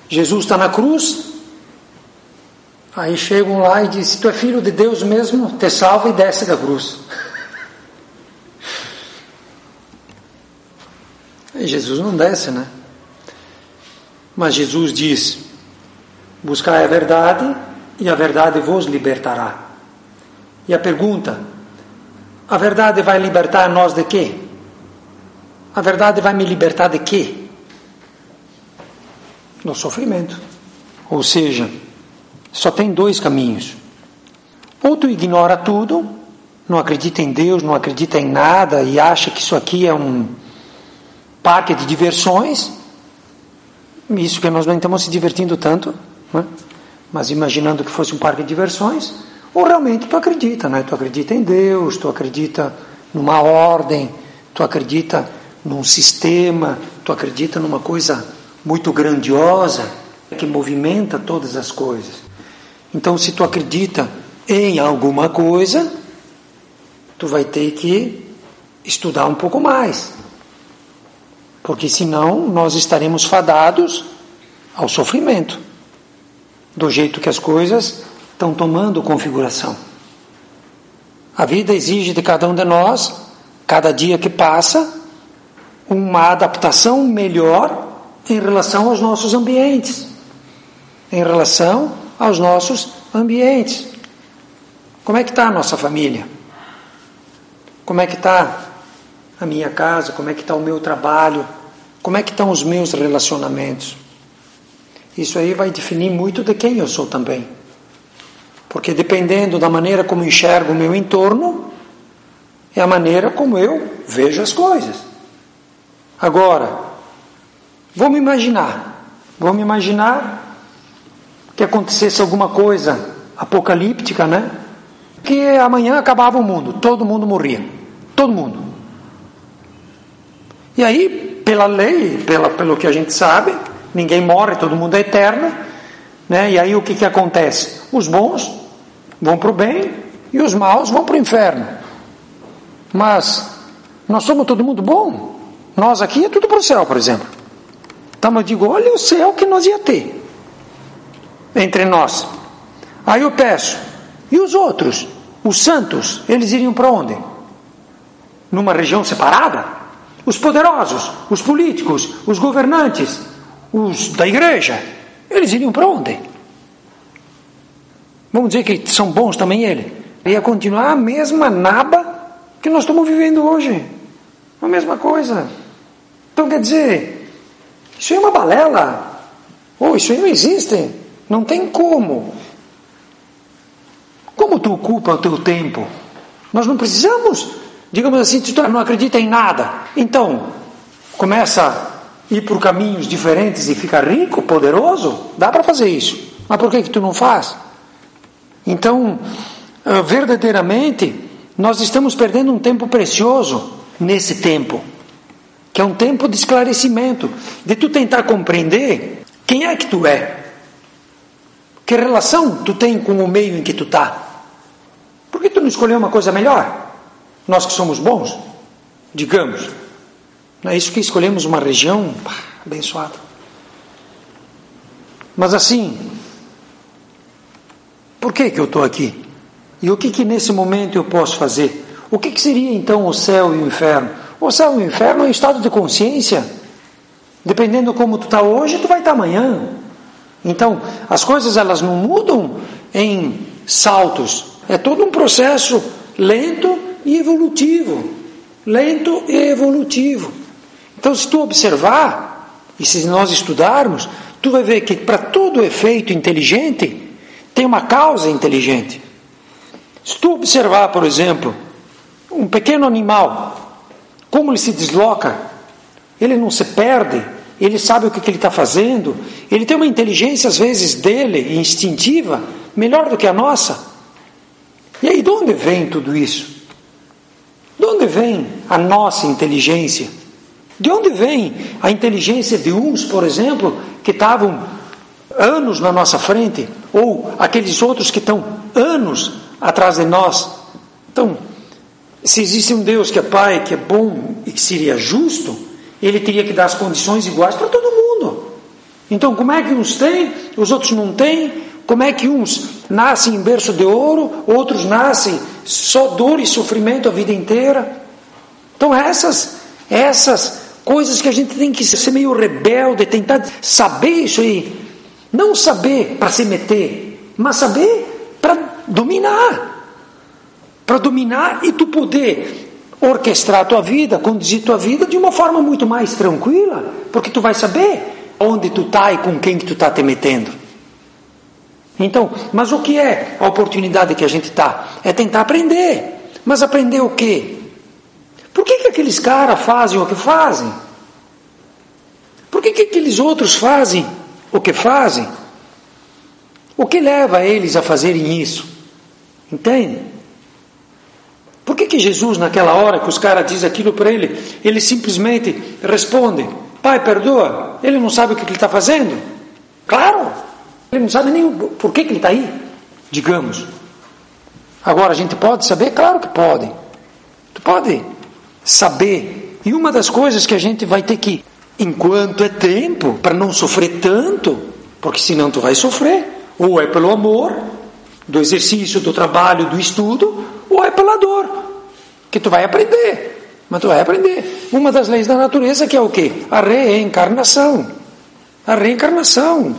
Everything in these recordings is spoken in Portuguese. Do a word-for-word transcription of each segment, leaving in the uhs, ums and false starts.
Jesus está na cruz, aí chegam lá e dizem: se tu é filho de Deus mesmo, te salva e desce da cruz. E Jesus não desce, né? Mas Jesus diz: buscai a verdade e a verdade vos libertará. E a pergunta: a verdade vai libertar nós de quê? A verdade vai me libertar de quê? Do sofrimento. Ou seja, só tem dois caminhos. Ou tu ignora tudo, não acredita em Deus, não acredita em nada e acha que isso aqui é um parque de diversões, isso que nós não estamos se divertindo tanto, né? Mas imaginando que fosse um parque de diversões, ou realmente tu acredita, né? Tu acredita em Deus, tu acredita numa ordem, tu acredita num sistema, tu acredita numa coisa muito grandiosa que movimenta todas as coisas. Então, se tu acredita em alguma coisa, tu vai ter que estudar um pouco mais, porque senão nós estaremos fadados ao sofrimento, do jeito que as coisas estão tomando configuração. A vida exige de cada um de nós, cada dia que passa, uma adaptação melhor em relação aos nossos ambientes, em relação aos nossos ambientes. Como é que está a nossa família? Como é que está a minha casa? Como é que está o meu trabalho? Como é que estão os meus relacionamentos? Isso aí vai definir muito de quem eu sou também. Porque dependendo da maneira como enxergo o meu entorno, é a maneira como eu vejo as coisas. Agora, vamos imaginar, vamos imaginar que acontecesse alguma coisa apocalíptica, né? Que amanhã acabava o mundo, todo mundo morria, todo mundo. E aí, pela lei, pela, pelo que a gente sabe, ninguém morre, todo mundo é eterno, né? E aí o que, que acontece? Os bons vão para o bem e os maus vão para o inferno. Mas nós somos todo mundo bom? Nós aqui é tudo para o céu, por exemplo. Então eu digo: olha o céu que nós ia ter entre nós. Aí eu peço: e os outros? Os santos, eles iriam para onde? Numa região separada? Os poderosos, os políticos, os governantes, os da igreja, eles iriam para onde? Vamos dizer que são bons também eles? Ia continuar a mesma naba que nós estamos vivendo hoje. A mesma coisa. Então quer dizer, isso é uma balela. Ou isso aí não existe. Não tem como. Como tu ocupa o teu tempo? Nós não precisamos, digamos assim, tu não acredita em nada. Então, começa a ir por caminhos diferentes e ficar rico, poderoso. Dá para fazer isso. Mas por que que tu não faz? Então, verdadeiramente, nós estamos perdendo um tempo precioso nesse tempo, que é um tempo de esclarecimento, de tu tentar compreender quem é que tu é, que relação tu tem com o meio em que tu está. Por que tu não escolheu uma coisa melhor? Nós que somos bons, digamos, não é isso que escolhemos uma região pá, abençoada. Mas assim, por que que eu estou aqui? E o que que nesse momento eu posso fazer? O que que seria então o céu e o inferno? O céu e o inferno é um estado de consciência. Dependendo de como tu está hoje, tu vai estar amanhã. Então, as coisas elas não mudam em saltos. É todo um processo lento e evolutivo. Lento e evolutivo. Então, se tu observar, e se nós estudarmos, tu vai ver que para todo efeito inteligente, tem uma causa inteligente. Se tu observar, por exemplo, um pequeno animal, como ele se desloca, ele não se perde, ele sabe o que, que ele está fazendo, ele tem uma inteligência, às vezes, dele, instintiva, melhor do que a nossa. E aí, de onde vem tudo isso? De onde vem a nossa inteligência? De onde vem a inteligência de uns, por exemplo, que estavam anos na nossa frente, ou aqueles outros que estão anos atrás de nós? Então, se existe um Deus que é Pai, que é bom e que seria justo, Ele teria que dar as condições iguais para todo mundo. Então, como é que uns têm, os outros não têm? Como é que uns nascem em berço de ouro, outros nascem só dor e sofrimento a vida inteira? Então, essas, essas coisas que a gente tem que ser meio rebelde, tentar saber isso aí. Não saber para se meter, mas saber para dominar. Para dominar e tu poder orquestrar a tua vida, conduzir a tua vida de uma forma muito mais tranquila, porque tu vai saber onde tu está e com quem que tu está te metendo. Então, mas o que é a oportunidade que a gente está? É tentar aprender. Mas aprender o quê? Por que que aqueles caras fazem o que fazem? Por que que aqueles outros fazem o que fazem? O que leva eles a fazerem isso? Entende? Por que que Jesus, naquela hora que os caras dizem aquilo para ele, ele simplesmente responde: Pai, perdoa? Ele não sabe o que ele está fazendo? Claro! Ele não sabe nem por que que ele está aí, digamos. Agora, a gente pode saber? Claro que pode. Tu pode saber. E uma das coisas que a gente vai ter que, enquanto é tempo, para não sofrer tanto, porque senão tu vai sofrer, ou é pelo amor, do exercício, do trabalho, do estudo, ou é pela dor, que tu vai aprender. Mas tu vai aprender. Uma das leis da natureza que é o quê? A reencarnação. A reencarnação.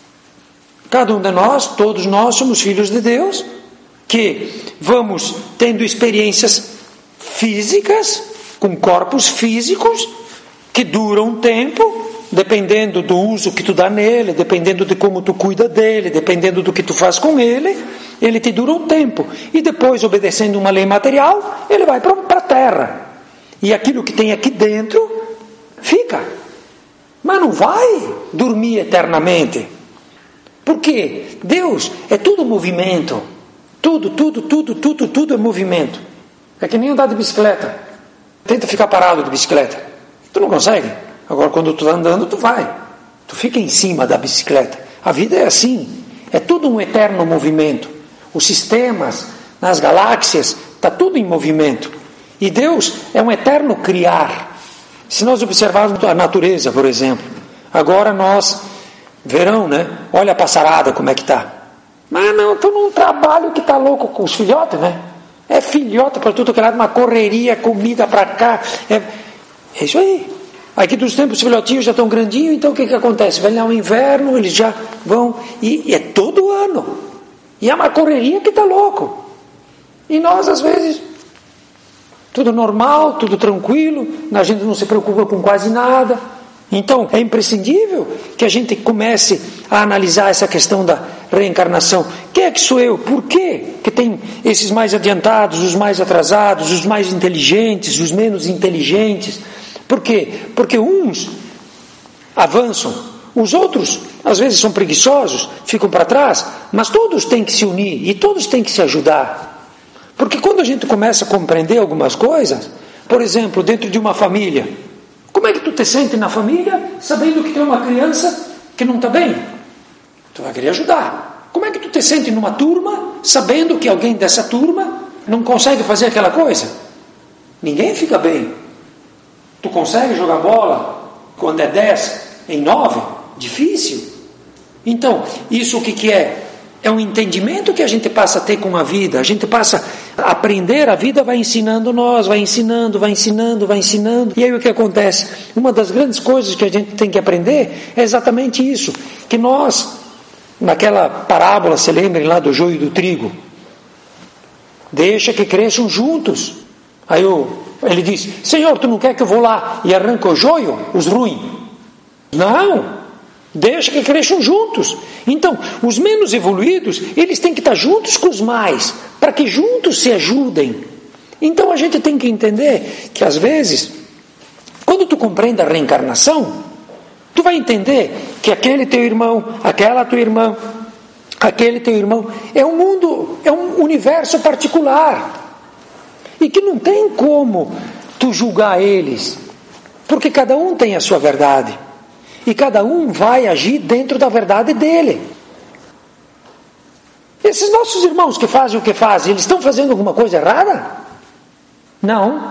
Cada um de nós, todos nós somos filhos de Deus, que vamos tendo experiências físicas, com corpos físicos, que duram um tempo, dependendo do uso que tu dá nele, dependendo de como tu cuida dele, dependendo do que tu faz com ele, ele te dura um tempo. E depois, obedecendo uma lei material, ele vai para a terra. E aquilo que tem aqui dentro, fica. Mas não vai dormir eternamente. Porque Deus é tudo movimento. Tudo, tudo, tudo, tudo, tudo é movimento. É que nem andar de bicicleta. Tenta ficar parado de bicicleta. Tu não consegue. Agora, quando tu está andando, tu vai. Tu fica em cima da bicicleta. A vida é assim. É tudo um eterno movimento. Os sistemas, nas galáxias, está tudo em movimento. E Deus é um eterno criar. Se nós observarmos a natureza, por exemplo. Agora nós... Verão, né? Olha a passarada como é que está. Mas não, estou num trabalho que está louco com os filhotes, né? É filhote para tudo que é lado, uma correria, comida para cá. É, é isso aí. Aqui dos tempos os filhotinhos já estão grandinhos, então o que que acontece? Vai lá o inverno, eles já vão, e, e é todo ano. E é uma correria que está louco. E nós, às vezes, tudo normal, tudo tranquilo, a gente não se preocupa com quase nada. Então, é imprescindível que a gente comece a analisar essa questão da reencarnação. Quem é que sou eu? Por quê que tem esses mais adiantados, os mais atrasados, os mais inteligentes, os menos inteligentes? Por quê? Porque uns avançam, os outros, às vezes, são preguiçosos, ficam para trás, mas todos têm que se unir e todos têm que se ajudar. Porque quando a gente começa a compreender algumas coisas, por exemplo, dentro de uma família, como é que tu te sente na família, sabendo que tem uma criança que não está bem? Tu vai querer ajudar. Como é que tu te sente numa turma, sabendo que alguém dessa turma não consegue fazer aquela coisa? Ninguém fica bem. Tu consegue jogar bola quando é dez em nove? Difícil. Então, isso o que que é? É um entendimento que a gente passa a ter com a vida. A gente passa a aprender, a vida vai ensinando nós, vai ensinando, vai ensinando, vai ensinando. E aí o que acontece? Uma das grandes coisas que a gente tem que aprender é exatamente isso. Que nós, naquela parábola, se lembrem lá do joio e do trigo, deixa que cresçam juntos. Aí o, ele diz: Senhor, tu não quer que eu vou lá e arranque o joio, os ruins? Não. Deixa que cresçam juntos. Então, os menos evoluídos, eles têm que estar juntos com os mais, para que juntos se ajudem. Então, a gente tem que entender que, às vezes, quando tu compreende a reencarnação, tu vai entender que aquele teu irmão, aquela tua irmã, aquele teu irmão, é um mundo, é um universo particular. E que não tem como tu julgar eles, porque cada um tem a sua verdade. E cada um vai agir dentro da verdade dele. Esses nossos irmãos que fazem o que fazem, eles estão fazendo alguma coisa errada? Não.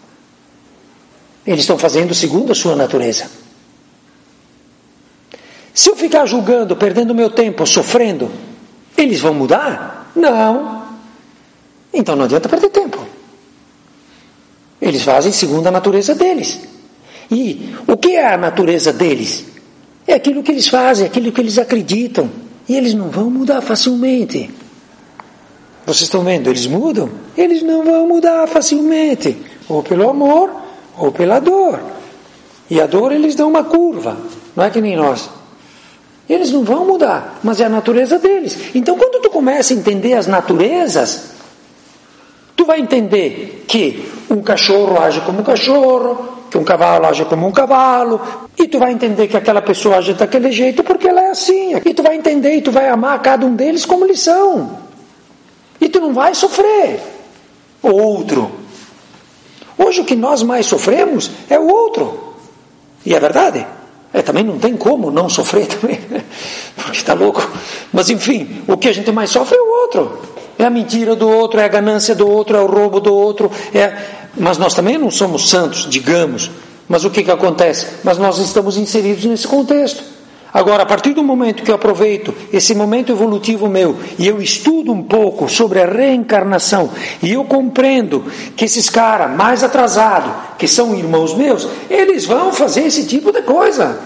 Eles estão fazendo segundo a sua natureza. Se eu ficar julgando, perdendo meu tempo, sofrendo, eles vão mudar? Não. Então não adianta perder tempo. Eles fazem segundo a natureza deles. E o que é a natureza deles? É aquilo que eles fazem, aquilo que eles acreditam. E eles não vão mudar facilmente. Vocês estão vendo? Eles mudam? Eles não vão mudar facilmente. Ou pelo amor, ou pela dor. E a dor eles dão uma curva. Não é que nem nós. Eles não vão mudar, mas é a natureza deles. Então quando tu começa a entender as naturezas, tu vai entender que um cachorro age como um cachorro, que um cavalo age como um cavalo, e tu vai entender que aquela pessoa age daquele jeito porque ela é assim. E tu vai entender e tu vai amar cada um deles como eles são. E tu não vai sofrer o outro. Hoje o que nós mais sofremos é o outro. E é verdade. É, também não tem como não sofrer também, porque está louco. Mas enfim, o que a gente mais sofre é o outro. É a mentira do outro, é a ganância do outro, é o roubo do outro. É... Mas nós também não somos santos, digamos. Mas o que, que acontece? Mas nós estamos inseridos nesse contexto. Agora, a partir do momento que eu aproveito esse momento evolutivo meu e eu estudo um pouco sobre a reencarnação e eu compreendo que esses caras mais atrasados, que são irmãos meus, eles vão fazer esse tipo de coisa.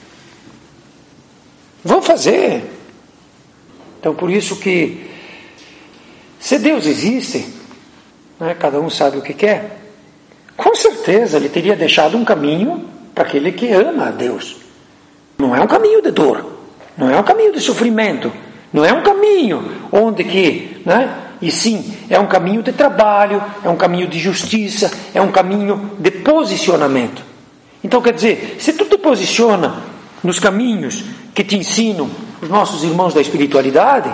Vão fazer. Então, por isso que, se Deus existe, né, cada um sabe o que quer, com certeza Ele teria deixado um caminho para aquele que ama a Deus. Não é um caminho de dor, não é um caminho de sofrimento, não é um caminho onde que, né? E sim, é um caminho de trabalho, é um caminho de justiça, é um caminho de posicionamento. Então quer dizer, se tu te posiciona nos caminhos que te ensinam os nossos irmãos da espiritualidade,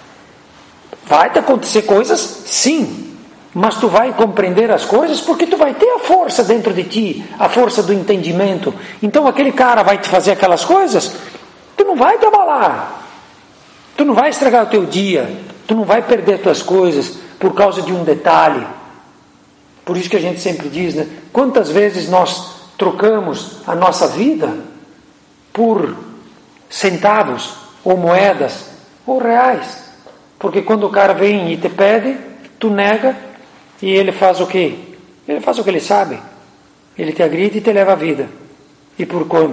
vai te acontecer coisas, sim. Mas tu vai compreender as coisas porque tu vai ter a força dentro de ti, a força do entendimento. Então aquele cara vai te fazer aquelas coisas, tu não vai te abalar, tu não vai estragar o teu dia, tu não vai perder as tuas coisas por causa de um detalhe. Por isso que a gente sempre diz, né? Quantas vezes nós trocamos a nossa vida por centavos, ou moedas, ou reais. Porque quando o cara vem e te pede, tu nega. E ele faz o quê? Ele faz o que ele sabe. Ele te agride e te leva a vida. E por quanto?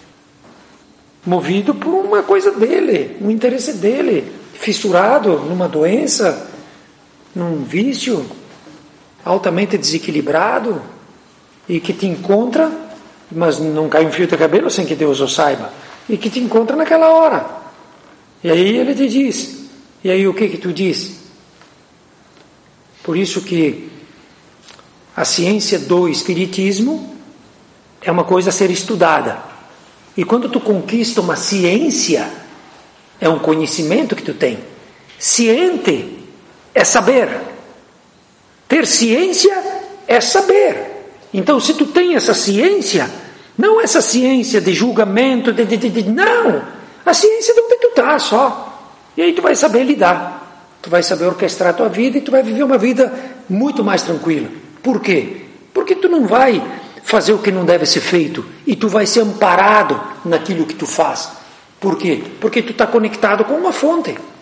Movido por uma coisa dele, um interesse dele, fissurado numa doença, num vício, altamente desequilibrado, e que te encontra, mas não cai um fio de cabelo sem que Deus o saiba, e que te encontra naquela hora. E aí ele te diz, e aí o que que tu diz? Por isso que a ciência do espiritismo é uma coisa a ser estudada. E quando tu conquista uma ciência, é um conhecimento que tu tem. Ciente é saber. Ter ciência é saber. Então, se tu tem essa ciência, não essa ciência de julgamento, de, de, de, de não. A ciência de onde tu está só. E aí tu vai saber lidar. Tu vai saber orquestrar a tua vida e tu vai viver uma vida muito mais tranquila. Por quê? Porque tu não vai fazer o que não deve ser feito e tu vai ser amparado naquilo que tu faz. Por quê? Porque tu está conectado com uma fonte.